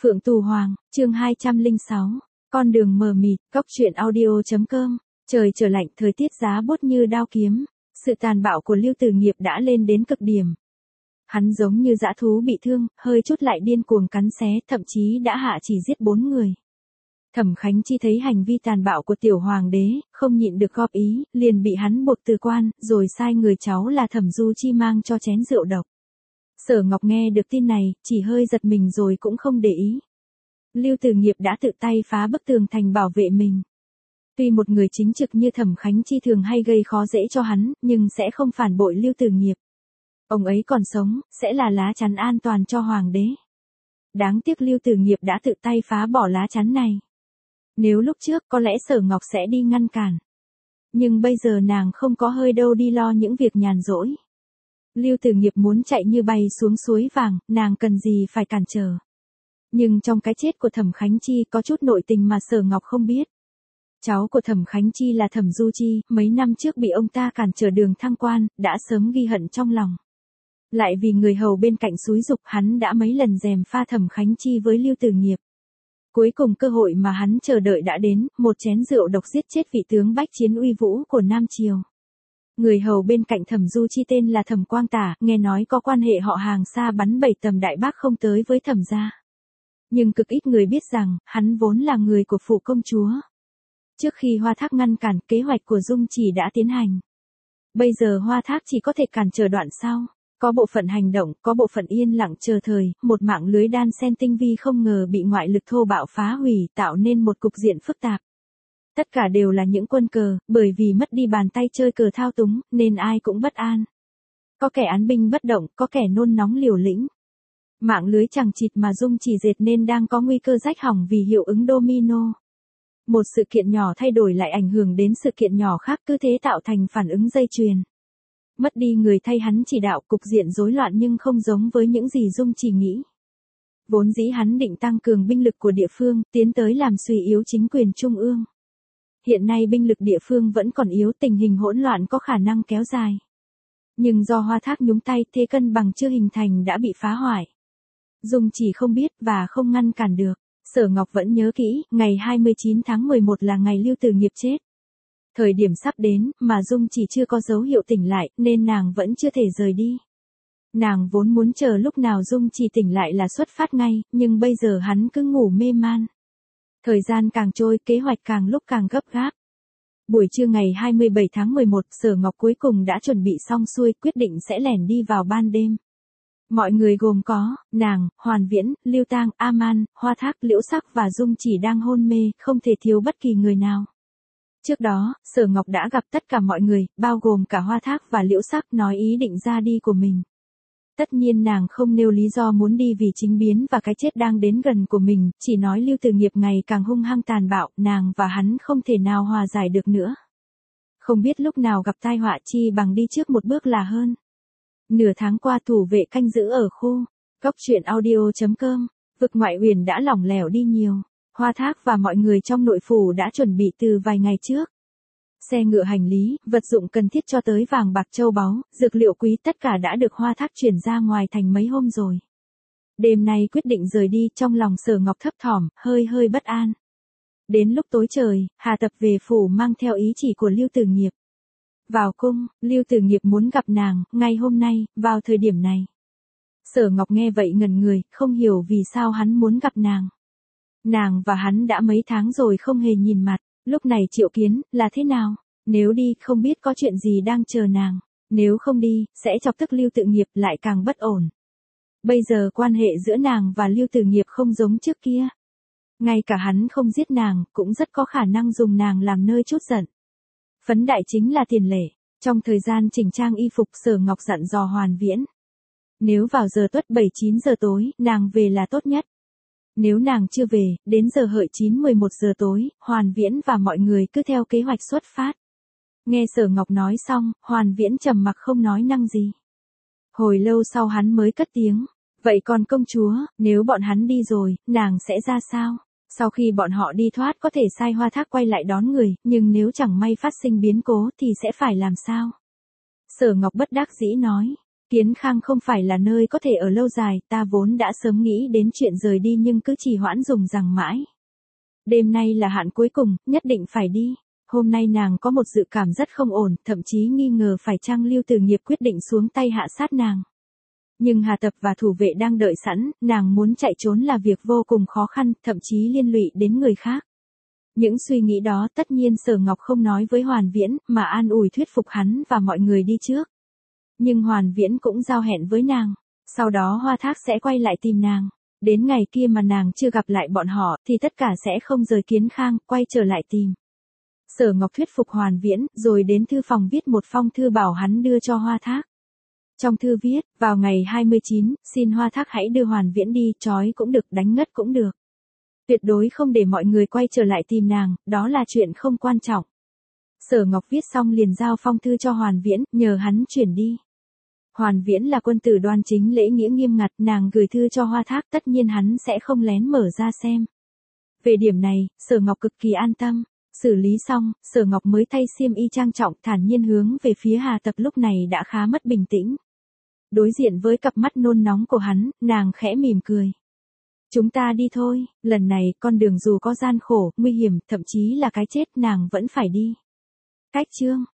Phượng Tù Hoàng, chương 206, con đường mờ mịt, cóc truyện audio.com, trời trở lạnh, thời tiết giá buốt như đao kiếm, sự tàn bạo của Lưu Tử Nghiệp đã lên đến cực điểm. Hắn giống như dã thú bị thương, hơi chút lại điên cuồng cắn xé, thậm chí đã hạ chỉ giết 4 người. Thẩm Khánh Chi thấy hành vi tàn bạo của tiểu hoàng đế, không nhịn được góp ý, liền bị hắn buộc từ quan, rồi sai người cháu là Thẩm Du Chi mang cho chén rượu độc. Sở Ngọc nghe được tin này, chỉ hơi giật mình rồi cũng không để ý. Lưu Tử Nghiệp đã tự tay phá bức tường thành bảo vệ mình. Tuy một người chính trực như Thẩm Khánh Chi thường hay gây khó dễ cho hắn, nhưng sẽ không phản bội Lưu Tử Nghiệp. Ông ấy còn sống, sẽ là lá chắn an toàn cho hoàng đế. Đáng tiếc Lưu Tử Nghiệp đã tự tay phá bỏ lá chắn này. Nếu lúc trước có lẽ Sở Ngọc sẽ đi ngăn cản. Nhưng bây giờ nàng không có hơi đâu đi lo những việc nhàn rỗi. Lưu Tử Nghiệp muốn chạy như bay xuống suối vàng, nàng cần gì phải cản trở. Nhưng trong cái chết của Thẩm Khánh Chi có chút nội tình mà Sở Ngọc không biết. Cháu của Thẩm Khánh Chi là Thẩm Du Chi, mấy năm trước bị ông ta cản trở đường thăng quan, đã sớm ghi hận trong lòng. Lại vì người hầu bên cạnh xúi giục hắn đã mấy lần gièm pha Thẩm Khánh Chi với Lưu Tử Nghiệp. Cuối cùng cơ hội mà hắn chờ đợi đã đến, một chén rượu độc giết chết vị tướng bách chiến uy vũ của Nam Triều. Người hầu bên cạnh Thẩm Du Chi tên là Thẩm Quang Tả, nghe nói có quan hệ họ hàng xa bắn 7 tầm đại bác không tới với Thẩm gia. Nhưng cực ít người biết rằng, hắn vốn là người của phủ công chúa. Trước khi Hoa Thác ngăn cản, kế hoạch của Dung Chỉ đã tiến hành. Bây giờ Hoa Thác chỉ có thể cản trở đoạn sau. Có bộ phận hành động, có bộ phận yên lặng chờ thời, một mạng lưới đan xen tinh vi không ngờ bị ngoại lực thô bạo phá hủy, tạo nên một cục diện phức tạp. Tất cả đều là những quân cờ, bởi vì mất đi bàn tay chơi cờ thao túng, nên ai cũng bất an. Có kẻ án binh bất động, có kẻ nôn nóng liều lĩnh. Mạng lưới chằng chịt mà Dung Chỉ dệt nên đang có nguy cơ rách hỏng vì hiệu ứng domino. Một sự kiện nhỏ thay đổi lại ảnh hưởng đến sự kiện nhỏ khác, cứ thế tạo thành phản ứng dây chuyền. Mất đi người thay hắn chỉ đạo, cục diện rối loạn nhưng không giống với những gì Dung Chỉ nghĩ. Vốn dĩ hắn định tăng cường binh lực của địa phương, tiến tới làm suy yếu chính quyền trung ương. Hiện nay binh lực địa phương vẫn còn yếu, tình hình hỗn loạn có khả năng kéo dài. Nhưng do Hoa Thác nhúng tay, thế cân bằng chưa hình thành đã bị phá hoại. Dung Chỉ không biết và không ngăn cản được. Sở Ngọc vẫn nhớ kỹ, ngày 29 tháng 11 là ngày Lưu Tử Nghiệp chết. Thời điểm sắp đến, mà Dung Chỉ chưa có dấu hiệu tỉnh lại, nên nàng vẫn chưa thể rời đi. Nàng vốn muốn chờ lúc nào Dung Chỉ tỉnh lại là xuất phát ngay, nhưng bây giờ hắn cứ ngủ mê man. Thời gian càng trôi, kế hoạch càng lúc càng gấp gáp. Buổi trưa ngày 27 tháng 11, Sở Ngọc cuối cùng đã chuẩn bị xong xuôi, quyết định sẽ lẻn đi vào ban đêm. Mọi người gồm có, nàng, Hoàn Viễn, Lưu Tang, A-man, Hoa Thác, Liễu Sắc và Dung Chỉ đang hôn mê, không thể thiếu bất kỳ người nào. Trước đó, Sở Ngọc đã gặp tất cả mọi người, bao gồm cả Hoa Thác và Liễu Sắc, nói ý định ra đi của mình. Tất nhiên nàng không nêu lý do muốn đi vì chính biến và cái chết đang đến gần của mình, chỉ nói Lưu Tử Nghiệp ngày càng hung hăng tàn bạo, nàng và hắn không thể nào hòa giải được nữa. Không biết lúc nào gặp tai họa, chi bằng đi trước một bước là hơn. Nửa tháng qua thủ vệ canh giữ ở khu cóc truyện audio.com, vực ngoại huyền đã lỏng lẻo đi nhiều. Hoa Thác và mọi người trong nội phủ đã chuẩn bị từ vài ngày trước. Xe ngựa hành lý, vật dụng cần thiết cho tới vàng bạc châu báu, dược liệu quý tất cả đã được Hoa Thác chuyển ra ngoài thành mấy hôm rồi. Đêm nay quyết định rời đi, trong lòng Sở Ngọc thấp thỏm, hơi bất an. Đến lúc tối trời, Hà Tập về phủ mang theo ý chỉ của Lưu Tử Nghiệp. Vào cung, Lưu Tử Nghiệp muốn gặp nàng, ngay hôm nay, vào thời điểm này. Sở Ngọc nghe vậy ngẩn người, không hiểu vì sao hắn muốn gặp nàng. Nàng và hắn đã mấy tháng rồi không hề nhìn mặt, lúc này triệu kiến, là thế nào? Nếu đi, không biết có chuyện gì đang chờ nàng. Nếu không đi, sẽ chọc tức Lưu Tử Nghiệp lại càng bất ổn. Bây giờ quan hệ giữa nàng và Lưu Tử Nghiệp không giống trước kia. Ngay cả hắn không giết nàng, cũng rất có khả năng dùng nàng làm nơi trút giận. Phấn đại chính là tiền lệ. Trong thời gian chỉnh trang y phục, Sở Ngọc dặn dò Hoàn Viễn. Nếu vào giờ tuất 7-9 giờ tối, nàng về là tốt nhất. Nếu nàng chưa về, đến giờ hợi 9-11 giờ tối, Hoàn Viễn và mọi người cứ theo kế hoạch xuất phát. Nghe Sở Ngọc nói xong, Hoàn Viễn trầm mặc không nói năng gì. Hồi lâu sau hắn mới cất tiếng. Vậy còn công chúa, nếu bọn hắn đi rồi, nàng sẽ ra sao? Sau khi bọn họ đi thoát có thể sai Hoa Thác quay lại đón người, nhưng nếu chẳng may phát sinh biến cố thì sẽ phải làm sao? Sở Ngọc bất đắc dĩ nói. Kiến Khang không phải là nơi có thể ở lâu dài, ta vốn đã sớm nghĩ đến chuyện rời đi nhưng cứ trì hoãn dùng rằng mãi. Đêm nay là hạn cuối cùng, nhất định phải đi. Hôm nay nàng có một dự cảm rất không ổn, thậm chí nghi ngờ phải chăng Lưu Tử Nghiệp quyết định xuống tay hạ sát nàng. Nhưng Hà Tập và thủ vệ đang đợi sẵn, nàng muốn chạy trốn là việc vô cùng khó khăn, thậm chí liên lụy đến người khác. Những suy nghĩ đó tất nhiên Sở Ngọc không nói với Hoàn Viễn, mà an ủi thuyết phục hắn và mọi người đi trước. Nhưng Hoàn Viễn cũng giao hẹn với nàng. Sau đó Hoa Thác sẽ quay lại tìm nàng. Đến ngày kia mà nàng chưa gặp lại bọn họ, thì tất cả sẽ không rời Kiến Khang, quay trở lại tìm. Sở Ngọc thuyết phục Hoàn Viễn, rồi đến thư phòng viết một phong thư bảo hắn đưa cho Hoa Thác. Trong thư viết, vào ngày 29, xin Hoa Thác hãy đưa Hoàn Viễn đi, trói cũng được, đánh ngất cũng được. Tuyệt đối không để mọi người quay trở lại tìm nàng, đó là chuyện không quan trọng. Sở Ngọc viết xong liền giao phong thư cho Hoàn Viễn, nhờ hắn chuyển đi. Hoàn Viễn là quân tử đoan chính, lễ nghĩa nghiêm ngặt, nàng gửi thư cho Hoa Thác, tất nhiên hắn sẽ không lén mở ra xem. Về điểm này, Sở Ngọc cực kỳ an tâm. Xử lý xong, Sở Ngọc mới thay xiêm y trang trọng, thản nhiên hướng về phía Hà Tập lúc này đã khá mất bình tĩnh. Đối diện với cặp mắt nôn nóng của hắn, nàng khẽ mỉm cười. Chúng ta đi thôi, lần này con đường dù có gian khổ, nguy hiểm, thậm chí là cái chết, nàng vẫn phải đi. Cách chương